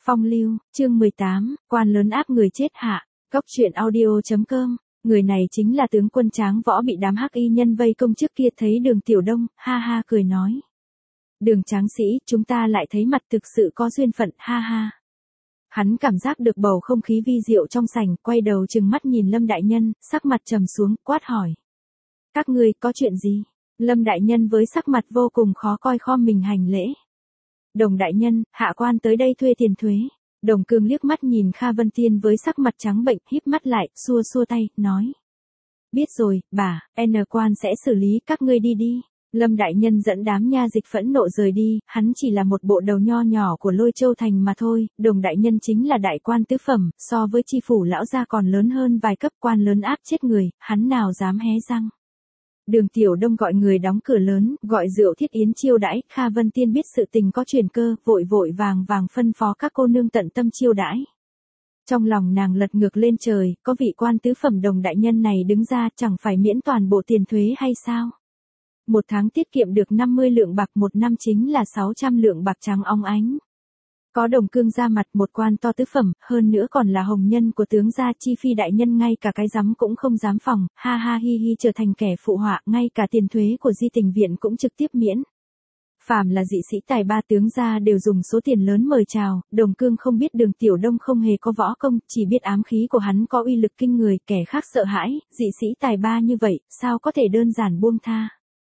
Phong lưu, chương 18, quan lớn áp người chết hạ, góc truyện audio.com, người này chính là tướng quân Tráng Võ bị đám hắc y nhân vây công trước kia thấy Đường Tiểu Đông, ha ha cười nói. Đường Tráng sĩ, chúng ta lại thấy mặt thực sự có duyên phận, ha ha. Hắn cảm giác được bầu không khí vi diệu trong sảnh, quay đầu trừng mắt nhìn Lâm Đại Nhân, sắc mặt trầm xuống, quát hỏi. Các ngươi có chuyện gì? Lâm Đại Nhân với sắc mặt vô cùng khó coi khom mình hành lễ. Đồng Đại Nhân, hạ quan tới đây thuê tiền thuế. Đồng Cương liếc mắt nhìn Kha Vân Tiên với sắc mặt trắng bệnh, híp mắt lại, xua xua tay, nói. Biết rồi, bà, N quan sẽ xử lý, các ngươi đi đi. Lâm Đại Nhân dẫn đám nha dịch phẫn nộ rời đi, hắn chỉ là một bộ đầu nho nhỏ của Lôi Châu Thành mà thôi, Đồng Đại Nhân chính là đại quan tứ phẩm, so với chi phủ lão gia còn lớn hơn vài cấp, quan lớn áp chết người, hắn nào dám hé răng. Đường Tiểu Đông gọi người đóng cửa lớn, gọi rượu thiết yến chiêu đãi, Kha Vân Tiên biết sự tình có chuyển cơ, vội vội vàng vàng phân phó các cô nương tận tâm chiêu đãi. Trong lòng nàng lật ngược lên trời, có vị quan tứ phẩm Đồng Đại Nhân này đứng ra chẳng phải miễn toàn bộ tiền thuế hay sao? Một tháng tiết kiệm được 50 lượng bạc, một năm chính là 600 lượng bạc trắng óng ánh. Có Đồng Cương ra mặt, một quan to tứ phẩm, hơn nữa còn là hồng nhân của tướng gia, chi phi đại nhân ngay cả cái rắm cũng không dám phòng, ha ha hi hi trở thành kẻ phụ họa, ngay cả tiền thuế của Di Tình Viện cũng trực tiếp miễn. Phàm là dị sĩ tài ba tướng gia đều dùng số tiền lớn mời chào, Đồng Cương không biết Đường Tiểu Đông không hề có võ công, chỉ biết ám khí của hắn có uy lực kinh người, kẻ khác sợ hãi, dị sĩ tài ba như vậy, sao có thể đơn giản buông tha.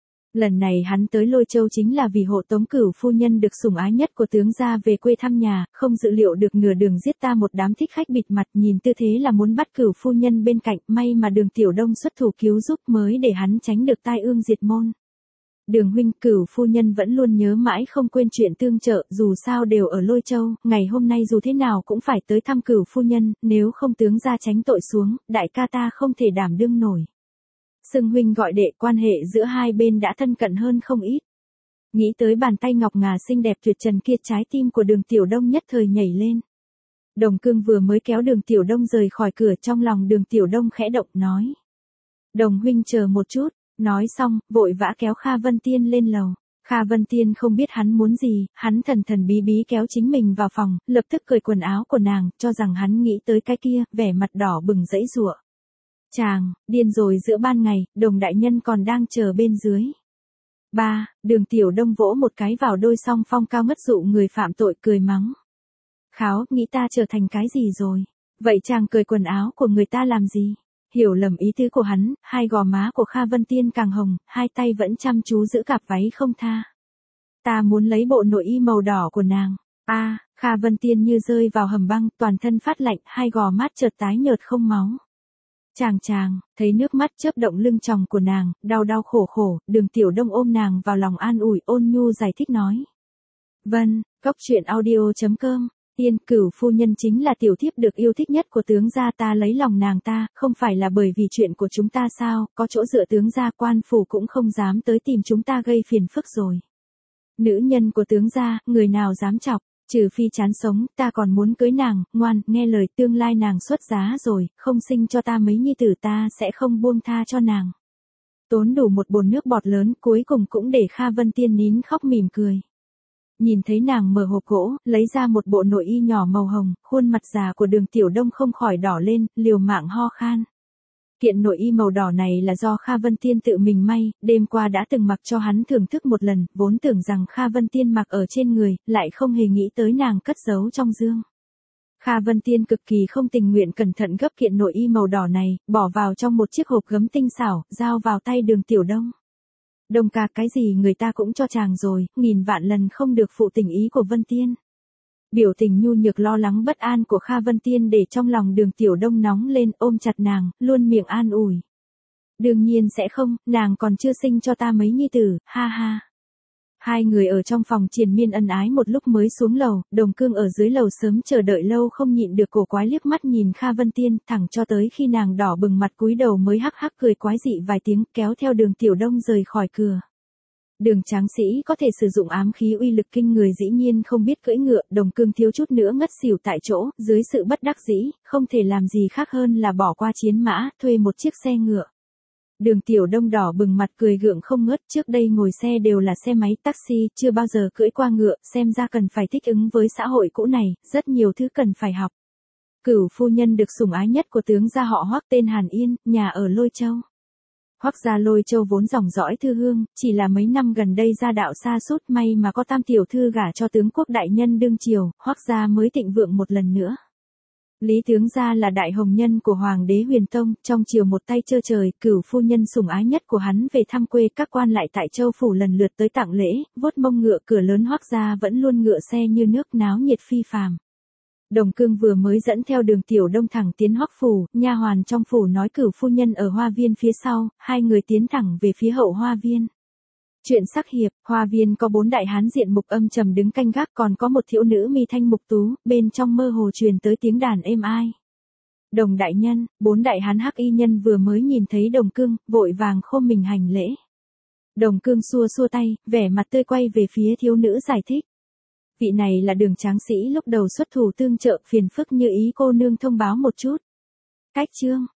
Lần này hắn tới Lôi Châu chính là vì hộ tống Cửu phu nhân được sủng ái nhất của tướng gia về quê thăm nhà, không dự liệu được nửa đường giết ta một đám thích khách bịt mặt, nhìn tư thế là muốn bắt Cửu phu nhân bên cạnh, may mà Đường Tiểu Đông xuất thủ cứu giúp mới để hắn tránh được tai ương diệt môn. Đường huynh, Cửu phu nhân vẫn luôn nhớ mãi không quên chuyện tương trợ, dù sao đều ở Lôi Châu, ngày hôm nay dù thế nào cũng phải tới thăm Cửu phu nhân, nếu không tướng gia tránh tội xuống, đại ca ta không thể đảm đương nổi. Xưng huynh gọi đệ, quan hệ giữa hai bên đã thân cận hơn không ít. Nghĩ tới bàn tay ngọc ngà xinh đẹp tuyệt trần kia, trái tim của Đường Tiểu Đông nhất thời nhảy lên. Đồng Cương vừa mới kéo Đường Tiểu Đông rời khỏi cửa, trong lòng Đường Tiểu Đông khẽ động, nói. Đồng huynh chờ một chút, nói xong, vội vã kéo Kha Vân Tiên lên lầu. Kha Vân Tiên không biết hắn muốn gì, hắn thần thần bí bí kéo chính mình vào phòng, lập tức cởi quần áo của nàng, cho rằng hắn nghĩ tới cái kia, vẻ mặt đỏ bừng dãy giụa. Chàng, điên rồi, giữa ban ngày, Đồng Đại Nhân còn đang chờ bên dưới. Đường Tiểu Đông vỗ một cái vào đôi song phong cao ngất dụ người phạm tội, cười mắng. Kháo, nghĩ ta trở thành cái gì rồi? Vậy chàng cởi quần áo của người ta làm gì? Hiểu lầm ý tứ của hắn, hai gò má của Kha Vân Tiên càng hồng, hai tay vẫn chăm chú giữ cặp váy không tha. Ta muốn lấy bộ nội y màu đỏ của nàng. Kha Vân Tiên như rơi vào hầm băng, toàn thân phát lạnh, hai gò mắt chợt tái nhợt không máu. Chàng, thấy nước mắt chớp động lưng tròng của nàng, đau đau khổ khổ, Đường Tiểu Đông ôm nàng vào lòng an ủi, ôn nhu giải thích nói. Vâng, góc truyện audio.com, Tiên, Cửu phu nhân chính là tiểu thiếp được yêu thích nhất của tướng gia, ta lấy lòng nàng ta, không phải là bởi vì chuyện của chúng ta sao, có chỗ dựa tướng gia, quan phủ cũng không dám tới tìm chúng ta gây phiền phức rồi. Nữ nhân của tướng gia, người nào dám chọc. Trừ phi chán sống, ta còn muốn cưới nàng, ngoan, nghe lời, tương lai nàng xuất giá rồi, không sinh cho ta mấy nhi tử ta sẽ không buông tha cho nàng. Tốn đủ một bồn nước bọt lớn, cuối cùng cũng để Kha Vân Tiên nín khóc mỉm cười. Nhìn thấy nàng mở hộp gỗ, lấy ra một bộ nội y nhỏ màu hồng, khuôn mặt già của Đường Tiểu Đông không khỏi đỏ lên, liều mạng ho khan. Kiện nội y màu đỏ này là do Kha Vân Tiên tự mình may, đêm qua đã từng mặc cho hắn thưởng thức một lần, vốn tưởng rằng Kha Vân Tiên mặc ở trên người, lại không hề nghĩ tới nàng cất giấu trong dương. Kha Vân Tiên cực kỳ không tình nguyện cẩn thận gấp kiện nội y màu đỏ này, bỏ vào trong một chiếc hộp gấm tinh xảo, giao vào tay Đường Tiểu Đông. Đông ca, cái gì người ta cũng cho chàng rồi, nghìn vạn lần không được phụ tình ý của Vân Tiên. Biểu tình nhu nhược lo lắng bất an của Kha Vân Tiên để trong lòng Đường Tiểu Đông nóng lên, ôm chặt nàng, luôn miệng an ủi. Đương nhiên sẽ không, nàng còn chưa sinh cho ta mấy nhi tử, ha ha. Hai người ở trong phòng triền miên ân ái một lúc mới xuống lầu, Đồng Cương ở dưới lầu sớm chờ đợi lâu không nhịn được cổ quái liếc mắt nhìn Kha Vân Tiên, thẳng cho tới khi nàng đỏ bừng mặt cúi đầu mới hắc hắc cười quái dị vài tiếng, kéo theo Đường Tiểu Đông rời khỏi cửa. Đường Tráng sĩ có thể sử dụng ám khí uy lực kinh người dĩ nhiên không biết cưỡi ngựa, Đồng Cương thiếu chút nữa ngất xỉu tại chỗ, dưới sự bất đắc dĩ, không thể làm gì khác hơn là bỏ qua chiến mã, thuê một chiếc xe ngựa. Đường Tiểu Đông đỏ bừng mặt cười gượng không ngớt, trước đây ngồi xe đều là xe máy taxi, chưa bao giờ cưỡi qua ngựa, xem ra cần phải thích ứng với xã hội cũ này, rất nhiều thứ cần phải học. Cửu phu nhân được sủng ái nhất của tướng gia họ Hoắc tên Hàn Yên, nhà ở Lôi Châu. Hoắc gia Lôi Châu vốn dòng dõi thư hương, chỉ là mấy năm gần đây gia đạo sa sút, may mà có Tam tiểu thư gả cho tướng quốc đại nhân đương triều, Hoắc gia mới thịnh vượng một lần nữa. Lý tướng gia là đại hồng nhân của Hoàng đế Huyền Tông, trong triều một tay trơ trời, cửu phu nhân sủng ái nhất của hắn về thăm quê, các quan lại tại Châu phủ lần lượt tới tặng lễ, vuốt mông ngựa, cửa lớn Hoắc gia vẫn luôn ngựa xe như nước, náo nhiệt phi phàm. Đồng Cương vừa mới dẫn theo Đường Tiểu Đông thẳng tiến Hoắc phủ, nha hoàn trong phủ nói cửu phu nhân ở hoa viên phía sau, hai người tiến thẳng về phía hậu hoa viên. Chuyện sắc hiệp, hoa viên có 4 đại hán diện mục âm trầm đứng canh gác, còn có một thiếu nữ mi thanh mục tú, bên trong mơ hồ truyền tới tiếng đàn êm ai. Đồng đại nhân, 4 đại hán hắc y nhân vừa mới nhìn thấy Đồng Cương, vội vàng khom mình hành lễ. Đồng Cương xua xua tay, vẻ mặt tươi quay về phía thiếu nữ giải thích. Vị này là Đường tráng sĩ lúc đầu xuất thủ tương trợ, phiền phức như ý cô nương thông báo một chút. Cách chương